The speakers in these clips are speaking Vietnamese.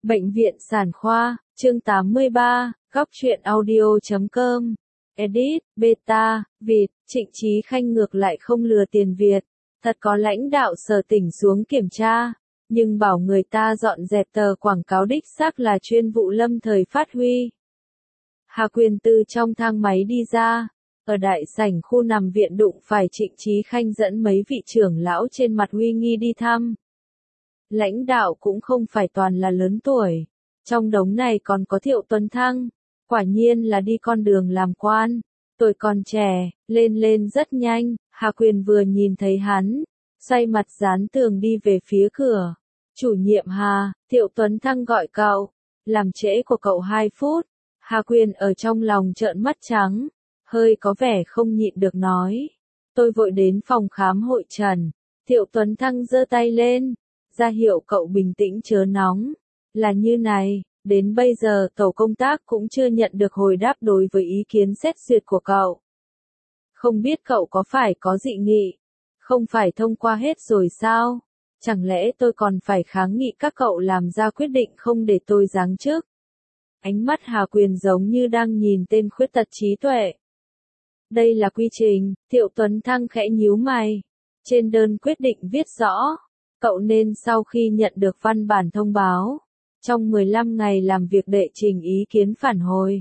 Bệnh viện Sản khoa, chương 83, góc truyện audio.com. Edit, beta, Việt, Trịnh Chí Khanh ngược lại không lừa tiền Việt. Thật có lãnh đạo sở tỉnh xuống kiểm tra, nhưng bảo người ta dọn dẹp tờ quảng cáo đích xác là chuyên vụ lâm thời phát huy. Hà Quyền từ trong thang máy đi ra, ở đại sảnh khu nằm viện đụng phải Trịnh Chí Khanh dẫn mấy vị trưởng lão trên mặt uy nghi đi thăm. Lãnh đạo cũng không phải toàn là lớn tuổi, trong đống này còn có Thiệu Tuấn Thăng, quả nhiên là đi con đường làm quan, tuổi còn trẻ, lên rất nhanh. Hà Quyền vừa nhìn thấy hắn, xoay mặt dán tường đi về phía cửa. Chủ nhiệm Hà, Thiệu Tuấn Thăng gọi cậu, làm trễ của cậu 2 phút. Hà Quyền ở trong lòng trợn mắt trắng, hơi có vẻ không nhịn được nói. Tôi vội đến phòng khám hội trần. Thiệu Tuấn Thăng giơ tay lên, ra hiệu cậu bình tĩnh chớ nóng. Là như này, đến bây giờ tổ công tác cũng chưa nhận được hồi đáp đối với ý kiến xét duyệt của cậu. Không biết cậu có phải có dị nghị? Không phải thông qua hết rồi sao? Chẳng lẽ tôi còn phải kháng nghị các cậu làm ra quyết định không để tôi giáng chức? Ánh mắt Hà Quyền giống như đang nhìn tên khuyết tật trí tuệ. Đây là quy trình, Thiệu Tuấn Thăng khẽ nhíu mày. Trên đơn quyết định viết rõ, cậu nên sau khi nhận được văn bản thông báo, trong 15 ngày làm việc đệ trình ý kiến phản hồi.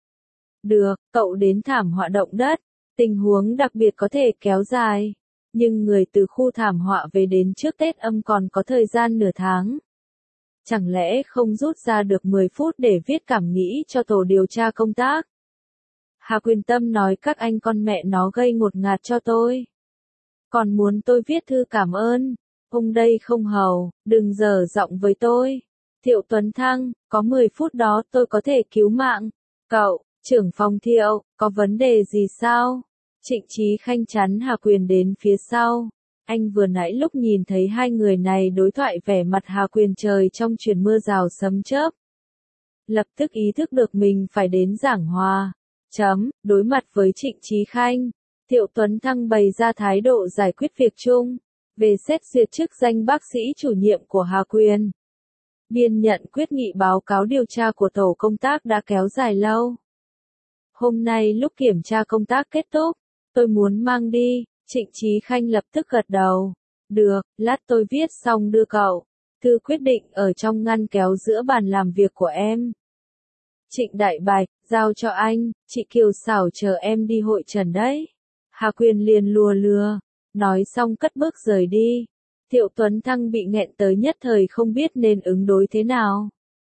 Được, cậu đến thảm họa động đất, tình huống đặc biệt có thể kéo dài, nhưng người từ khu thảm họa về đến trước Tết Âm còn có thời gian nửa tháng. Chẳng lẽ không rút ra được 10 phút để viết cảm nghĩ cho tổ điều tra công tác? Hà Quyền Tâm nói các anh con mẹ nó gây ngột ngạt cho tôi. Còn muốn tôi viết thư cảm ơn. Ông đây không hầu, đừng dở giọng với tôi. Thiệu Tuấn Thăng, có 10 phút đó tôi có thể cứu mạng. Cậu, trưởng phòng Thiệu, có vấn đề gì sao? Trịnh Chí Khanh chắn Hà Quyền đến phía sau. Anh vừa nãy lúc nhìn thấy hai người này đối thoại vẻ mặt Hà Quyền trời trong chuyển mưa rào sấm chớp. Lập tức ý thức được mình phải đến giảng hòa. Đối mặt với Trịnh Chí Khanh, Thiệu Tuấn Thăng bày ra thái độ giải quyết việc chung. Về xét duyệt chức danh bác sĩ chủ nhiệm của Hà Quyền. Biên nhận quyết nghị báo cáo điều tra của tổ công tác đã kéo dài lâu. Hôm nay lúc kiểm tra công tác kết thúc, tôi muốn mang đi. Trịnh Chí Khanh lập tức gật đầu. Được, lát tôi viết xong đưa cậu. Thư quyết định ở trong ngăn kéo giữa bàn làm việc của em. Trịnh Đại Bạch, giao cho anh, chị Kiều Xảo chờ em đi hội trần đấy. Hà Quyền liền lùa lừa, nói xong cất bước rời đi. Thiệu Tuấn Thăng bị nghẹn tới nhất thời không biết nên ứng đối thế nào.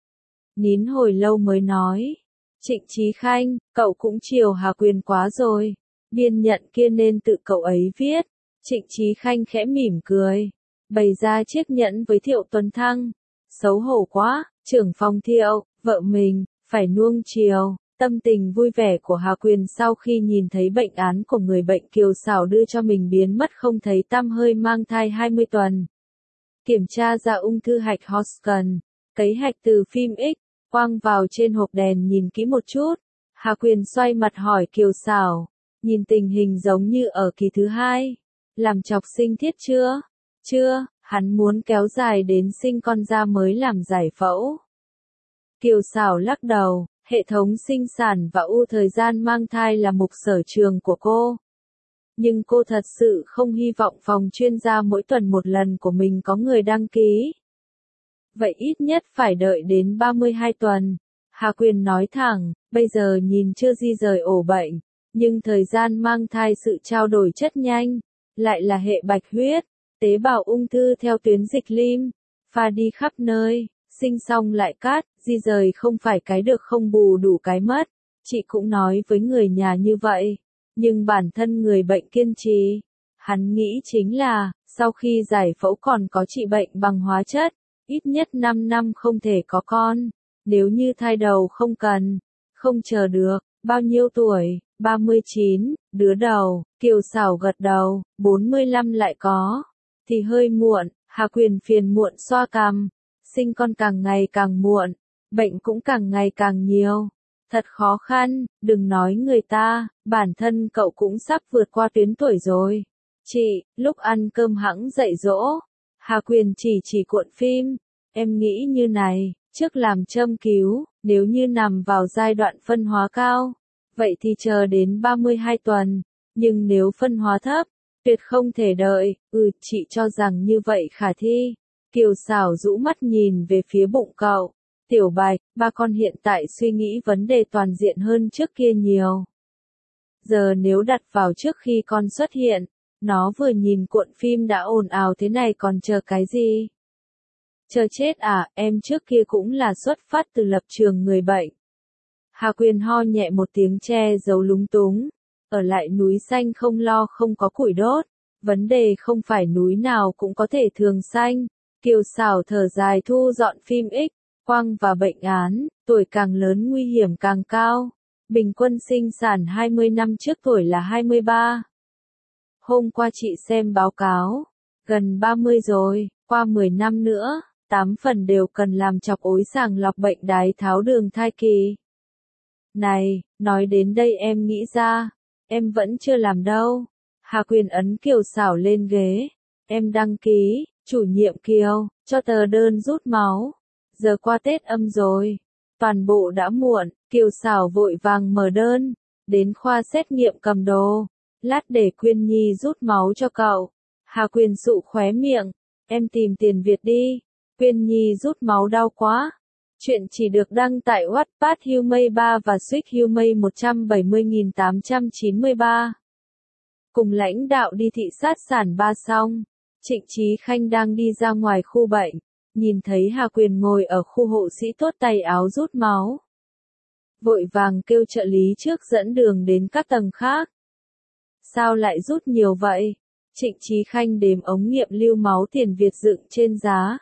Nín hồi lâu mới nói. Trịnh Chí Khanh, cậu cũng chiều Hà Quyền quá rồi. Biên nhận kia nên tự cậu ấy viết. Trịnh Chí Khanh khẽ mỉm cười, bày ra chiếc nhẫn với Thiệu Tuấn Thăng. Xấu hổ quá, trưởng phòng Thiệu, vợ mình, phải nuông chiều. Tâm tình vui vẻ của Hà Quyền sau khi nhìn thấy bệnh án của người bệnh Kiều Xảo đưa cho mình biến mất không thấy tăm hơi mang thai 20 tuần. Kiểm tra ra ung thư hạch Hodgkin, cấy hạch từ phim X, quang vào trên hộp đèn nhìn kỹ một chút. Hà Quyền xoay mặt hỏi Kiều Xảo, nhìn tình hình giống như ở kỳ thứ 2. Làm chọc sinh thiết chưa? Chưa, hắn muốn kéo dài đến sinh con ra mới làm giải phẫu. Kiều Xảo lắc đầu. Hệ thống sinh sản và thời gian mang thai là mục sở trường của cô. Nhưng cô thật sự không hy vọng phòng chuyên gia mỗi tuần một lần của mình có người đăng ký. Vậy ít nhất phải đợi đến 32 tuần. Hà Quyền nói thẳng, bây giờ nhìn chưa di rời ổ bệnh, nhưng thời gian mang thai sự trao đổi chất nhanh, lại là hệ bạch huyết, tế bào ung thư theo tuyến dịch lim, pha đi khắp nơi. Sinh xong lại cắt, di rời không phải cái được không bù đủ cái mất. Chị cũng nói với người nhà như vậy. Nhưng bản thân người bệnh kiên trì. Hắn nghĩ chính là, sau khi giải phẫu còn có trị bệnh bằng hóa chất. Ít nhất 5 năm không thể có con. Nếu như thai đầu không cần. Không chờ được. Bao nhiêu tuổi? 39, đứa đầu. Kiều Xảo gật đầu. 45 lại có. Thì hơi muộn. Hà Quyền phiền muộn xoa cằm. Sinh con càng ngày càng muộn, bệnh cũng càng ngày càng nhiều. Thật khó khăn, đừng nói người ta, bản thân cậu cũng sắp vượt qua tuyến tuổi rồi. Chị, lúc ăn cơm hẵng dạy dỗ. Hà Quyền chỉ cuộn phim. Em nghĩ như này, trước làm châm cứu, nếu như nằm vào giai đoạn phân hóa cao, vậy thì chờ đến 32 tuần, nhưng nếu phân hóa thấp, tuyệt không thể đợi, chị cho rằng như vậy khả thi. Kiều Sảo rũ mắt nhìn về phía bụng cậu. Tiểu Bạch, ba con hiện tại suy nghĩ vấn đề toàn diện hơn trước kia nhiều. Giờ nếu đặt vào trước khi con xuất hiện, nó vừa nhìn cuộn phim đã ồn ào thế này còn chờ cái gì? Chờ chết à, em trước kia cũng là xuất phát từ lập trường người bệnh. Hà Quyền ho nhẹ một tiếng che giấu lúng túng. Ở lại núi xanh không lo không có củi đốt. Vấn đề không phải núi nào cũng có thể thường xanh. Kiều Sảo thở dài thu dọn phim X, quang và bệnh án, tuổi càng lớn nguy hiểm càng cao. Bình quân sinh sản 20 năm trước tuổi là 23. Hôm qua chị xem báo cáo, gần 30 rồi, qua 10 năm nữa, 8 phần đều cần làm chọc ối sàng lọc bệnh đái tháo đường thai kỳ. Này, nói đến đây em nghĩ ra, em vẫn chưa làm đâu. Hà Quyền ấn Kiều Sảo lên ghế. Em đăng ký, chủ nhiệm Kiều, cho tờ đơn rút máu. Giờ qua Tết âm rồi. Toàn bộ đã muộn, Kiều Sảo vội vàng mở đơn. Đến khoa xét nghiệm cầm đồ. Lát để Quyên Nhi rút máu cho cậu. Hà Quyền sụ khóe miệng. Em tìm tiền Việt đi. Quyên Nhi rút máu đau quá. Chuyện chỉ được đăng tại Wattpad Humay 3 và Suýt Humay 170.893. Cùng lãnh đạo đi thị sát sản ba xong, Trịnh Chí Khanh đang đi ra ngoài khu bệnh, nhìn thấy Hà Quyền ngồi ở khu hộ sĩ thốt tay áo rút máu. Vội vàng kêu trợ lý trước dẫn đường đến các tầng khác. Sao lại rút nhiều vậy? Trịnh Chí Khanh đếm ống nghiệm lưu máu tiền Việt dựng trên giá.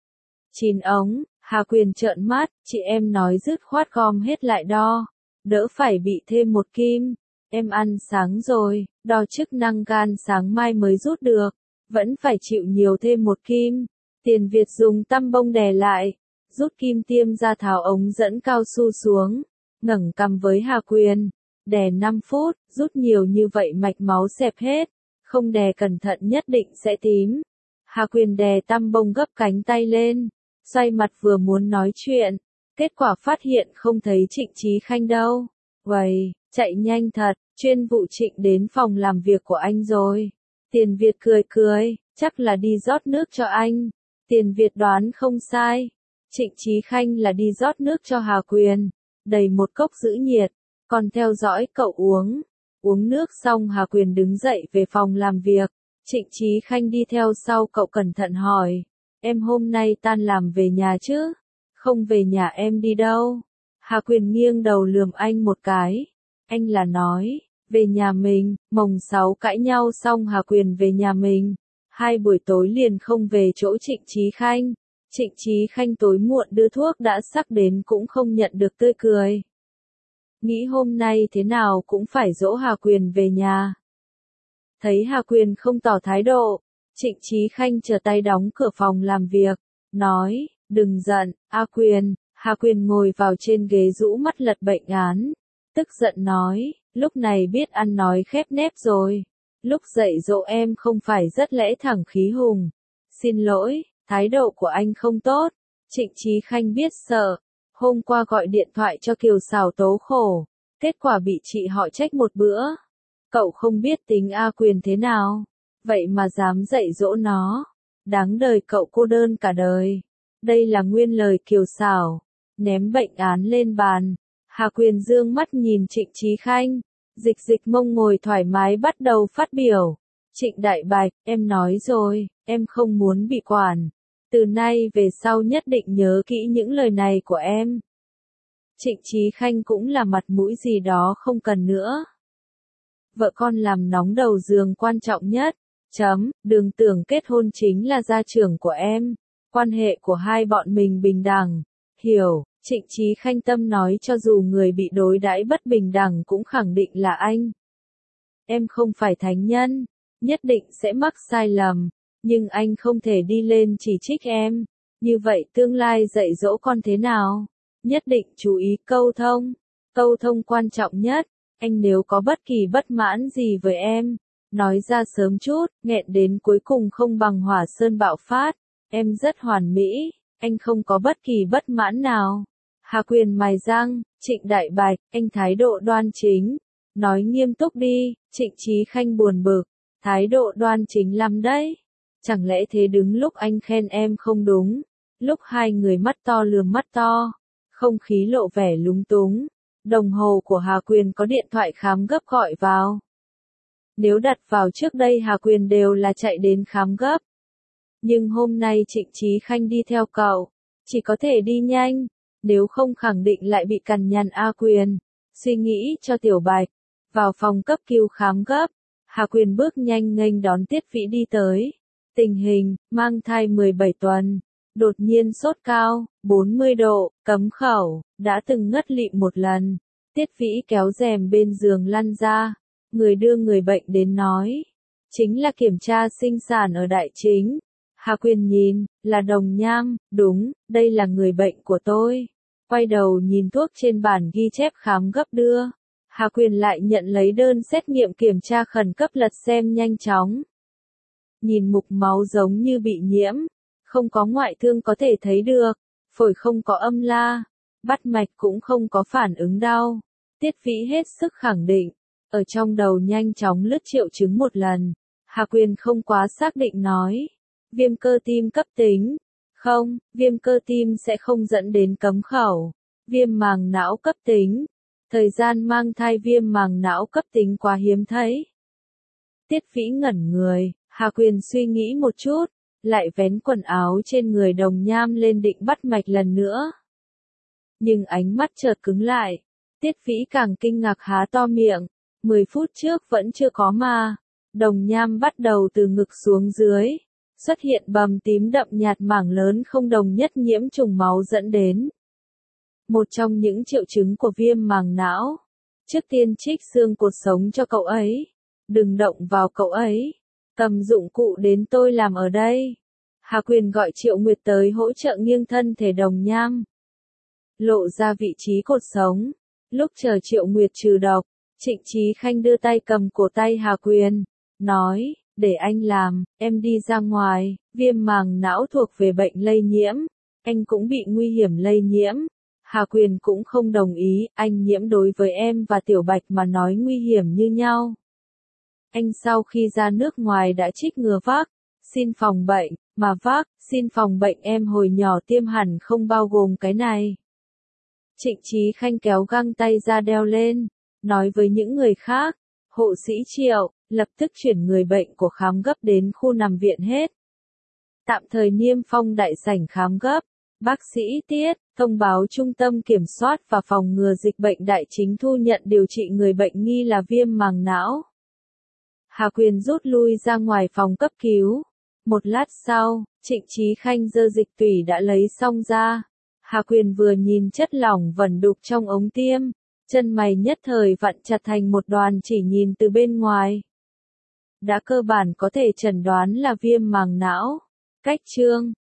9 ống, Hà Quyền trợn mắt, chị em nói dứt khoát gom hết lại đo, đỡ phải bị thêm một kim. Em ăn sáng rồi, đo chức năng gan sáng mai mới rút được, vẫn phải chịu nhiều thêm một kim. Tiền Việt dùng tăm bông đè lại, rút kim tiêm ra tháo ống dẫn cao su xuống, ngẩng cằm với Hà Quyền, đè 5 phút, rút nhiều như vậy mạch máu xẹp hết, không đè cẩn thận nhất định sẽ tím. Hà Quyền đè tăm bông gấp cánh tay lên, xoay mặt vừa muốn nói chuyện, kết quả phát hiện không thấy Trịnh Chí Khanh đâu. Vậy, chạy nhanh thật, chuyên vụ Trịnh đến phòng làm việc của anh rồi. Tiền Việt cười cười, chắc là đi rót nước cho anh. Tiền Việt đoán không sai. Trịnh Chí Khanh là đi rót nước cho Hà Quyền, đầy một cốc giữ nhiệt, còn theo dõi cậu uống. Uống nước xong Hà Quyền đứng dậy về phòng làm việc. Trịnh Chí Khanh đi theo sau cậu cẩn thận hỏi. Em hôm nay tan làm về nhà chứ? Không về nhà em đi đâu? Hà Quyền nghiêng đầu lườm anh một cái. Anh là nói, về nhà mình, mồng 6 cãi nhau xong Hà Quyền về nhà mình. 2 buổi tối liền không về chỗ Trịnh Chí Khanh. Trịnh Chí Khanh tối muộn đưa thuốc đã sắc đến cũng không nhận được tươi cười. Nghĩ hôm nay thế nào cũng phải dỗ Hà Quyền về nhà. Thấy Hà Quyền không tỏ thái độ, Trịnh Chí Khanh trở tay đóng cửa phòng làm việc, nói, đừng giận, A Quyền. Hà Quyền ngồi vào trên ghế rũ mắt lật bệnh án, tức giận nói, lúc này biết ăn nói khép nép rồi. Lúc dạy dỗ em không phải rất lẽ thẳng khí hùng. Xin lỗi, thái độ của anh không tốt. Trịnh Chí Khanh biết sợ. Hôm qua gọi điện thoại cho Kiều Sảo tố khổ. Kết quả bị chị họ trách một bữa. Cậu không biết tính A Quyền thế nào. Vậy mà dám dạy dỗ nó. Đáng đời cậu cô đơn cả đời. Đây là nguyên lời Kiều Sảo. Ném bệnh án lên bàn. Hà Quyền dương mắt nhìn Trịnh Chí Khanh. Dịch mông ngồi thoải mái bắt đầu phát biểu. Trịnh Đại Bạch, em nói rồi, em không muốn bị quản. Từ nay về sau nhất định nhớ kỹ những lời này của em. Trịnh Chí Khanh cũng là mặt mũi gì đó không cần nữa. Vợ con làm nóng đầu giường quan trọng nhất. Đừng tưởng kết hôn chính là gia trưởng của em. Quan hệ của hai bọn mình bình đẳng. Hiểu. Trịnh Chí Khanh tâm nói cho dù người bị đối đãi bất bình đẳng cũng khẳng định là anh. Em không phải thánh nhân, nhất định sẽ mắc sai lầm, nhưng anh không thể đi lên chỉ trích em. Như vậy tương lai dạy dỗ con thế nào? Nhất định chú ý câu thông quan trọng nhất. Anh nếu có bất kỳ bất mãn gì với em, nói ra sớm chút, nghẹn đến cuối cùng không bằng hỏa sơn bạo phát. Em rất hoàn mỹ. Anh không có bất kỳ bất mãn nào. Hà Quyền mài răng, Trịnh Đại Bạch, anh thái độ đoan chính. Nói nghiêm túc đi, Trịnh Chí Khanh buồn bực. Thái độ đoan chính lắm đấy. Chẳng lẽ thế đứng lúc anh khen em không đúng. Lúc hai người mắt to lườm mắt to. Không khí lộ vẻ lúng túng. Đồng hồ của Hà Quyền có điện thoại khám gấp gọi vào. Nếu đặt vào trước đây Hà Quyền đều là chạy đến khám gấp. Nhưng hôm nay Trịnh Chí Khanh đi theo cậu. Chỉ có thể đi nhanh. Nếu không khẳng định lại bị cằn nhằn A Quyền. Suy nghĩ cho Tiểu Bạch. Vào phòng cấp cứu khám gấp. Hà Quyền bước nhanh nghênh đón Tiết Vĩ đi tới. Tình hình, mang thai 17 tuần. Đột nhiên sốt cao, 40 độ, cấm khẩu, đã từng ngất lịm một lần. Tiết Vĩ kéo rèm bên giường lăn ra. Người đưa người bệnh đến nói. Chính là kiểm tra sinh sản ở Đại Chính. Hà Quyền nhìn, là Đồng Nham, đúng, đây là người bệnh của tôi. Quay đầu nhìn thuốc trên bản ghi chép khám gấp đưa. Hà Quyền lại nhận lấy đơn xét nghiệm kiểm tra khẩn cấp lật xem nhanh chóng. Nhìn mục máu giống như bị nhiễm. Không có ngoại thương có thể thấy được. Phổi không có âm la. Bắt mạch cũng không có phản ứng đau. Tiết Vĩ hết sức khẳng định. Ở trong đầu nhanh chóng lướt triệu chứng một lần. Hà Quyền không quá xác định nói. Viêm cơ tim cấp tính. Không, viêm cơ tim sẽ không dẫn đến cấm khẩu. Viêm màng não cấp tính. Thời gian mang thai viêm màng não cấp tính quá hiếm thấy. Tiết Vĩ ngẩn người, Hà Quyền suy nghĩ một chút, lại vén quần áo trên người Đồng Nham lên định bắt mạch lần nữa. Nhưng ánh mắt chợt cứng lại. Tiết Vĩ càng kinh ngạc há to miệng. 10 phút trước vẫn chưa có mà. Đồng Nham bắt đầu từ ngực xuống dưới. Xuất hiện bầm tím đậm nhạt mảng lớn không đồng nhất nhiễm trùng máu dẫn đến. Một trong những triệu chứng của viêm màng não. Trước tiên trích xương cột sống cho cậu ấy. Đừng động vào cậu ấy. Cầm dụng cụ đến tôi làm ở đây. Hà Quyền gọi Triệu Nguyệt tới hỗ trợ nghiêng thân thể Đồng Nham. Lộ ra vị trí cột sống. Lúc chờ Triệu Nguyệt trừ độc, Trịnh Chí Khanh đưa tay cầm cổ tay Hà Quyền. Nói, để anh làm, em đi ra ngoài, viêm màng não thuộc về bệnh lây nhiễm. Anh cũng bị nguy hiểm lây nhiễm. Hà Quyền cũng không đồng ý, anh nhiễm đối với em và Tiểu Bạch mà nói nguy hiểm như nhau. Anh sau khi ra nước ngoài đã trích ngừa vắc, xin phòng bệnh, mà vắc, xin phòng bệnh em hồi nhỏ tiêm hẳn không bao gồm cái này. Trịnh Chí Khanh kéo găng tay ra đeo lên, nói với những người khác, hộ sĩ Triệu, lập tức chuyển người bệnh của khám gấp đến khu nằm viện hết. Tạm thời niêm phong đại sảnh khám gấp. Bác sĩ Tiết, thông báo Trung tâm Kiểm soát và Phòng ngừa Dịch bệnh Đại Chính thu nhận điều trị người bệnh nghi là viêm màng não. Hà Quyền rút lui ra ngoài phòng cấp cứu. Một lát sau, Trịnh Chí Khanh giơ dịch tủy đã lấy xong ra. Hà Quyền vừa nhìn chất lỏng vẩn đục trong ống tiêm, chân mày nhất thời vặn chặt thành một đoàn chỉ nhìn từ bên ngoài. Đã cơ bản có thể chẩn đoán là viêm màng não. Cách chương